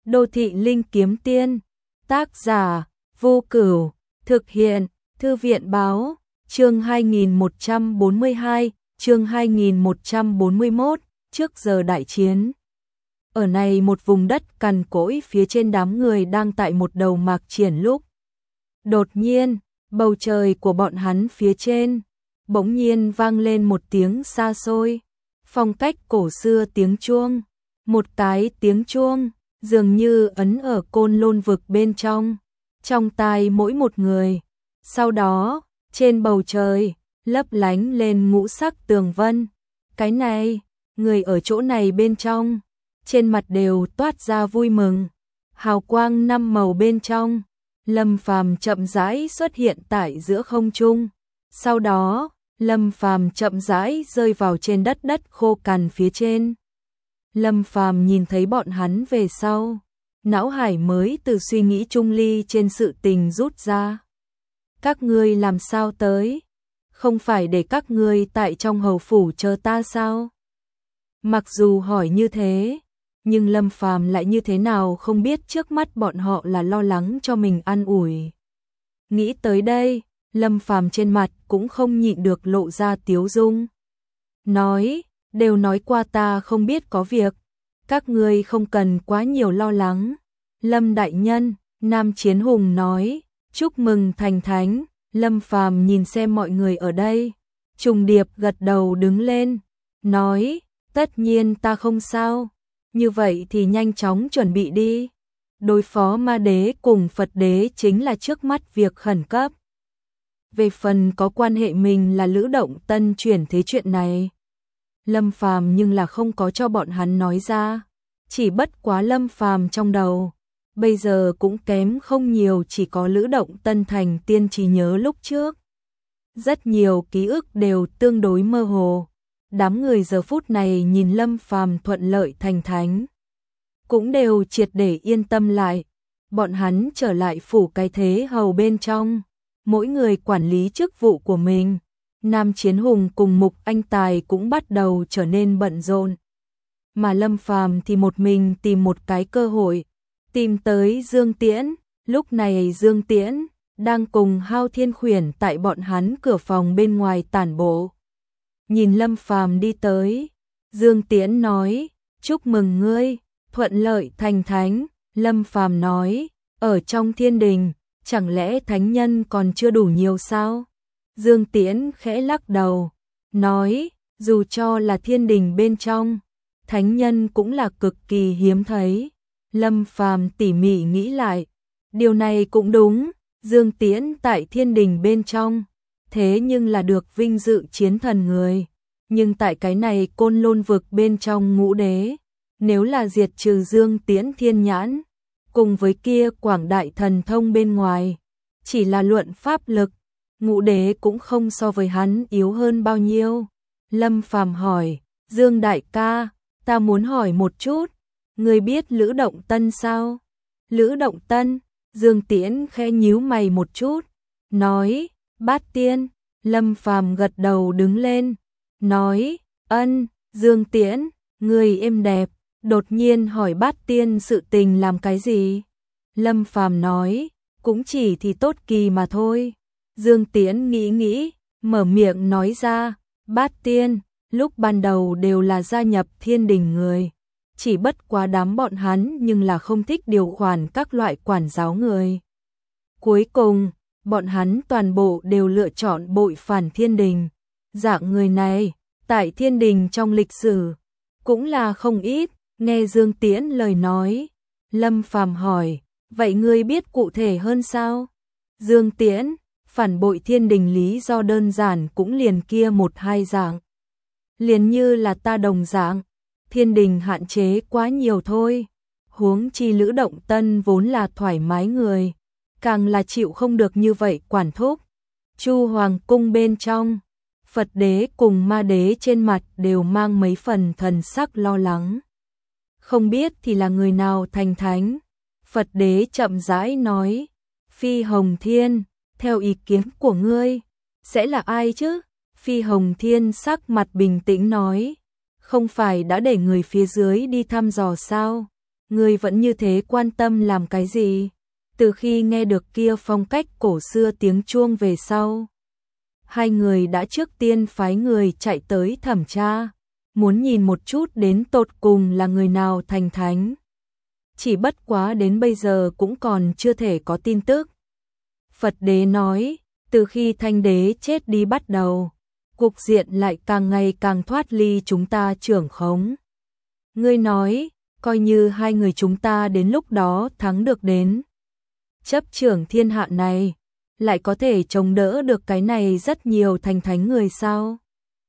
Đô thị linh kiếm tiên, tác giả, Vô Cửu, thực hiện, Thư viện báo, chương 2142, chương 2141, trước giờ đại chiến. Ở này một vùng đất cằn cỗi phía trên đám người đang tại một đầu mạc triển lúc. Đột nhiên, bầu trời của bọn hắn phía trên, bỗng nhiên vang lên một tiếng xa xôi, phong cách cổ xưa tiếng chuông, một cái tiếng chuông, dường như ấn ở Côn Lôn vực bên trong tai mỗi một người. Sau đó, trên bầu trời, lấp lánh lên ngũ sắc tường vân. Cái này, người ở chỗ này bên trong, trên mặt đều toát ra vui mừng. Hào quang năm màu bên trong, Lâm Phàm chậm rãi xuất hiện tại giữa không trung. Sau đó, Lâm Phàm chậm rãi rơi vào trên đất khô cằn phía trên. Lâm Phàm nhìn thấy bọn hắn về sau, não hải mới từ suy nghĩ chung ly trên sự tình rút ra. Các ngươi làm sao tới? Không phải để các ngươi tại trong hầu phủ chờ ta sao? Mặc dù hỏi như thế, nhưng Lâm Phàm lại như thế nào không biết trước mắt bọn họ là lo lắng cho mình an ủi. Nghĩ tới đây, Lâm Phàm trên mặt cũng không nhịn được lộ ra tiếu dung. Nói, đều nói qua ta không biết có việc, các ngươi không cần quá nhiều lo lắng. Lâm đại nhân, Nam Chiến Hùng nói, chúc mừng thành thánh. Lâm Phàm nhìn xem mọi người ở đây, trùng điệp gật đầu đứng lên, nói, tất nhiên ta không sao, như vậy thì nhanh chóng chuẩn bị đi. Đối phó ma đế cùng Phật đế chính là trước mắt việc khẩn cấp. Về phần có quan hệ mình là Lữ Động Tân chuyển thế chuyện này, Lâm Phàm nhưng là không có cho bọn hắn nói ra, chỉ bất quá Lâm Phàm trong đầu bây giờ cũng kém không nhiều, chỉ có Lữ Động Tân thành tiên trí nhớ lúc trước. Rất nhiều ký ức đều tương đối mơ hồ. Đám người giờ phút này nhìn Lâm Phàm thuận lợi thành thánh, cũng đều triệt để yên tâm lại. Bọn hắn trở lại phủ cái thế hầu bên trong, mỗi người quản lý chức vụ của mình. Nam Chiến Hùng cùng Mục Anh Tài cũng bắt đầu trở nên bận rộn. Mà Lâm Phàm thì một mình tìm một cái cơ hội, tìm tới Dương Tiễn. Lúc này Dương Tiễn đang cùng Hao Thiên Khuyển tại bọn hắn cửa phòng bên ngoài tản bộ. Nhìn Lâm Phàm đi tới, Dương Tiễn nói, chúc mừng ngươi, thuận lợi thành thánh. Lâm Phàm nói, ở trong thiên đình, chẳng lẽ thánh nhân còn chưa đủ nhiều sao? Dương Tiễn khẽ lắc đầu, nói, dù cho là thiên đình bên trong, thánh nhân cũng là cực kỳ hiếm thấy. Lâm Phàm tỉ mỉ nghĩ lại, điều này cũng đúng, Dương Tiễn tại thiên đình bên trong, thế nhưng là được vinh dự chiến thần người. Nhưng tại cái này Côn Lôn vực bên trong ngũ đế, nếu là diệt trừ Dương Tiễn thiên nhãn, cùng với kia quảng đại thần thông bên ngoài, chỉ là luận pháp lực, ngũ đế cũng không so với hắn yếu hơn bao nhiêu. Lâm Phàm hỏi, Dương đại ca, ta muốn hỏi một chút, ngươi biết Lữ Động Tân sao? Lữ Động Tân, Dương Tiễn khẽ nhíu mày một chút, nói, Bát Tiên. Lâm Phàm gật đầu đứng lên, nói, ân. Dương Tiễn, người êm đẹp, đột nhiên hỏi Bát Tiên sự tình làm cái gì? Lâm Phàm nói, cũng chỉ thì tốt kỳ mà thôi. Dương Tiễn nghĩ, mở miệng nói ra, Bát Tiên, lúc ban đầu đều là gia nhập thiên đình người, chỉ bất quá đám bọn hắn nhưng là không thích điều khoản các loại quản giáo người. Cuối cùng, bọn hắn toàn bộ đều lựa chọn bội phản thiên đình. Dạng người này, tại thiên đình trong lịch sử, cũng là không ít. Nghe Dương Tiễn lời nói, Lâm Phàm hỏi, vậy ngươi biết cụ thể hơn sao? Dương Tiễn, phản bội thiên đình lý do đơn giản cũng liền kia một hai dạng. Liền như là ta đồng dạng, thiên đình hạn chế quá nhiều thôi. Huống chi Lữ Động Tân vốn là thoải mái người, càng là chịu không được như vậy quản thúc. Chu Hoàng cung bên trong, Phật đế cùng ma đế trên mặt đều mang mấy phần thần sắc lo lắng. Không biết thì là người nào thành thánh? Phật đế chậm rãi nói, Phi Hồng Thiên, theo ý kiến của ngươi, sẽ là ai chứ? Phi Hồng Thiên sắc mặt bình tĩnh nói, không phải đã để người phía dưới đi thăm dò sao? Ngươi vẫn như thế quan tâm làm cái gì? Từ khi nghe được kia phong cách cổ xưa tiếng chuông về sau, hai người đã trước tiên phái người chạy tới thẩm tra, muốn nhìn một chút đến tột cùng là người nào thành thánh. Chỉ bất quá đến bây giờ cũng còn chưa thể có tin tức. Phật đế nói, từ khi Thanh đế chết đi bắt đầu, cục diện lại càng ngày càng thoát ly chúng ta trưởng khống. Ngươi nói, coi như hai người chúng ta đến lúc đó thắng được đến chấp trưởng thiên hạ này, lại có thể chống đỡ được cái này rất nhiều thành thánh người sao?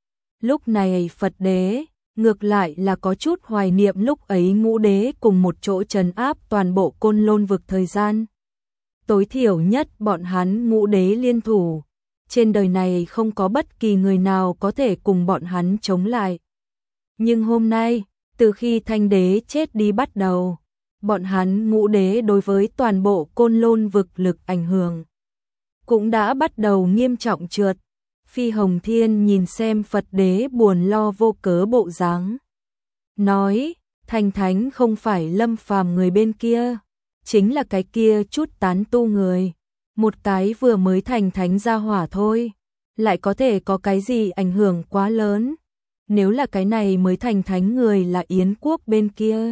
Lúc này Phật đế ngược lại là có chút hoài niệm lúc ấy Ngũ đế cùng một chỗ trấn áp toàn bộ Côn Lôn vực thời gian. Tối thiểu nhất bọn hắn Ngũ đế liên thủ, trên đời này không có bất kỳ người nào có thể cùng bọn hắn chống lại. Nhưng hôm nay, từ khi Thanh đế chết đi bắt đầu, bọn hắn Ngũ đế đối với toàn bộ Côn Lôn vực lực ảnh hưởng cũng đã bắt đầu nghiêm trọng trượt. Phi Hồng Thiên nhìn xem Phật đế buồn lo vô cớ bộ dáng, nói, thành thánh không phải Lâm Phàm người bên kia, chính là cái kia chút tán tu người, một cái vừa mới thành thánh gia hỏa thôi, lại có thể có cái gì ảnh hưởng quá lớn. Nếu là cái này mới thành thánh người là Yến quốc bên kia,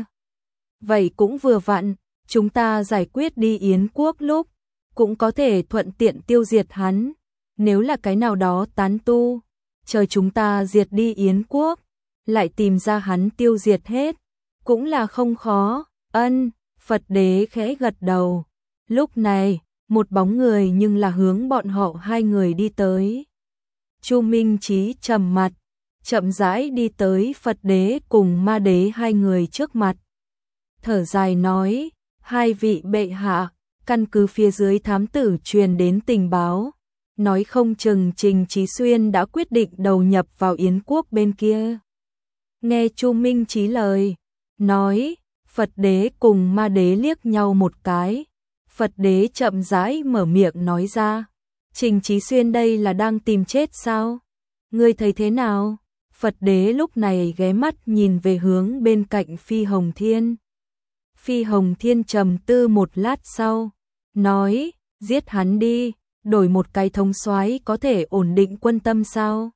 vậy cũng vừa vặn, chúng ta giải quyết đi Yến quốc lúc, cũng có thể thuận tiện tiêu diệt hắn. Nếu là cái nào đó tán tu, chờ chúng ta diệt đi Yến quốc, lại tìm ra hắn tiêu diệt hết, cũng là không khó. Ân, Phật đế khẽ gật đầu. Lúc này, một bóng người nhưng là hướng bọn họ hai người đi tới. Chu Minh Chí trầm mặt, chậm rãi đi tới Phật đế cùng Ma đế hai người trước mặt. Thở dài nói, hai vị bệ hạ, căn cứ phía dưới thám tử truyền đến tình báo, nói không chừng Trình Chí Xuyên đã quyết định đầu nhập vào Yến quốc bên kia. Nghe Chu Minh Chí lời nói, Phật đế cùng Ma đế liếc nhau một cái. Phật đế chậm rãi mở miệng nói ra, Trình Chí Xuyên đây là đang tìm chết sao? Ngươi thấy thế nào? Phật đế lúc này ghé mắt nhìn về hướng bên cạnh Phi Hồng Thiên. Phi Hồng Thiên trầm tư một lát sau, nói, giết hắn đi, đổi một cái thống soái có thể ổn định quân tâm sao?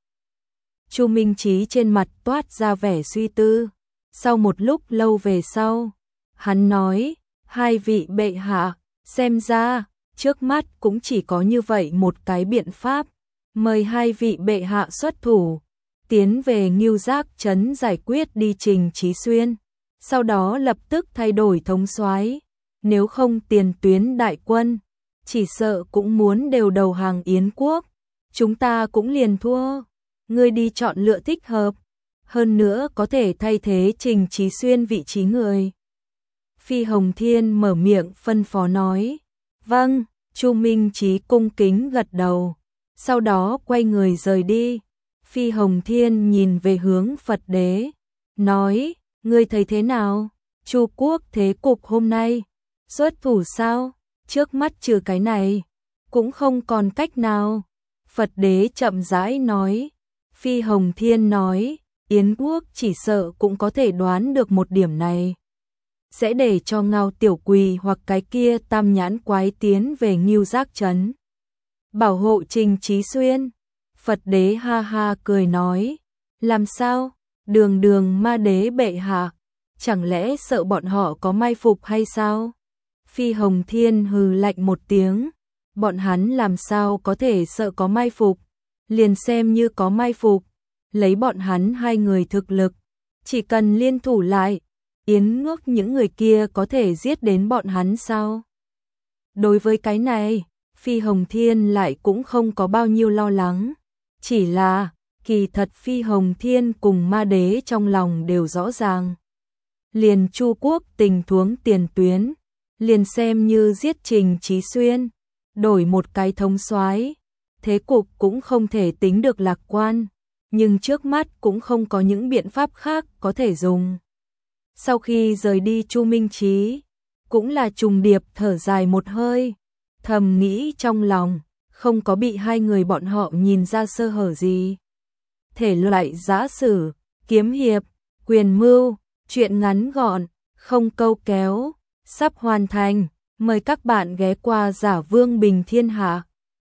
Chu Minh Chí trên mặt toát ra vẻ suy tư, sau một lúc lâu về sau, hắn nói, hai vị bệ hạ, xem ra, trước mắt cũng chỉ có như vậy một cái biện pháp, mời hai vị bệ hạ xuất thủ, tiến về Ngưu Giác trấn giải quyết đi Trình Chí Xuyên, sau đó lập tức thay đổi thống soái, nếu không tiền tuyến đại quân, chỉ sợ cũng muốn đều đầu hàng Yến quốc, chúng ta cũng liền thua, ngươi đi chọn lựa thích hợp, hơn nữa có thể thay thế Trình Chí Xuyên vị trí người. Phi Hồng Thiên mở miệng phân phó nói, vâng, Chu Minh Chí cung kính gật đầu, sau đó quay người rời đi. Phi Hồng Thiên nhìn về hướng Phật đế, nói, ngươi thấy thế nào? Chu quốc thế cục hôm nay, xuất thủ sao? Trước mắt trừ cái này, cũng không còn cách nào. Phật đế chậm rãi nói, Phi Hồng Thiên nói, Yến quốc chỉ sợ cũng có thể đoán được một điểm này. Sẽ để cho Ngao Tiểu Quỳ hoặc cái kia tam nhãn quái tiến về Ngưu Giác trấn, bảo hộ Trình Chí Xuyên. Phật đế ha ha cười nói, làm sao, đường đường Ma đế bệ hạ, chẳng lẽ sợ bọn họ có mai phục hay sao? Phi Hồng Thiên hừ lạnh một tiếng, bọn hắn làm sao có thể sợ có mai phục, liền xem như có mai phục, lấy bọn hắn hai người thực lực, chỉ cần liên thủ lại, Yến quốc những người kia có thể giết đến bọn hắn sao? Đối với cái này, Phi Hồng Thiên lại cũng không có bao nhiêu lo lắng. Chỉ là, kỳ thật Phi Hồng Thiên cùng Ma đế trong lòng đều rõ ràng. Liền Chu quốc tình huống tiền tuyến, liền xem như giết Trình Chí Xuyên, đổi một cái thống soái, thế cục cũng không thể tính được lạc quan, nhưng trước mắt cũng không có những biện pháp khác có thể dùng. Sau khi rời đi Chu Minh Chí, cũng là trùng điệp thở dài một hơi, thầm nghĩ trong lòng, không có bị hai người bọn họ nhìn ra sơ hở gì. Thể loại giã sử, kiếm hiệp, quyền mưu, truyện ngắn gọn, không câu kéo, sắp hoàn thành. Mời các bạn ghé qua Giả Vương Bình Thiên Hạ.